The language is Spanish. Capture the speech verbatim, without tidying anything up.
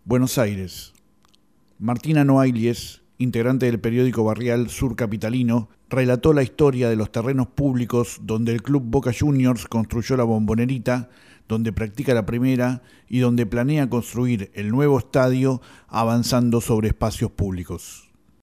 Buenos Aires. Martina Noailles, integrante del periódico barrial Sur Capitalino, relató la historia de los terrenos públicos donde el Club Boca Juniors construyó la Bombonerita, donde practica la primera y donde planea construir el nuevo estadio avanzando sobre espacios públicos.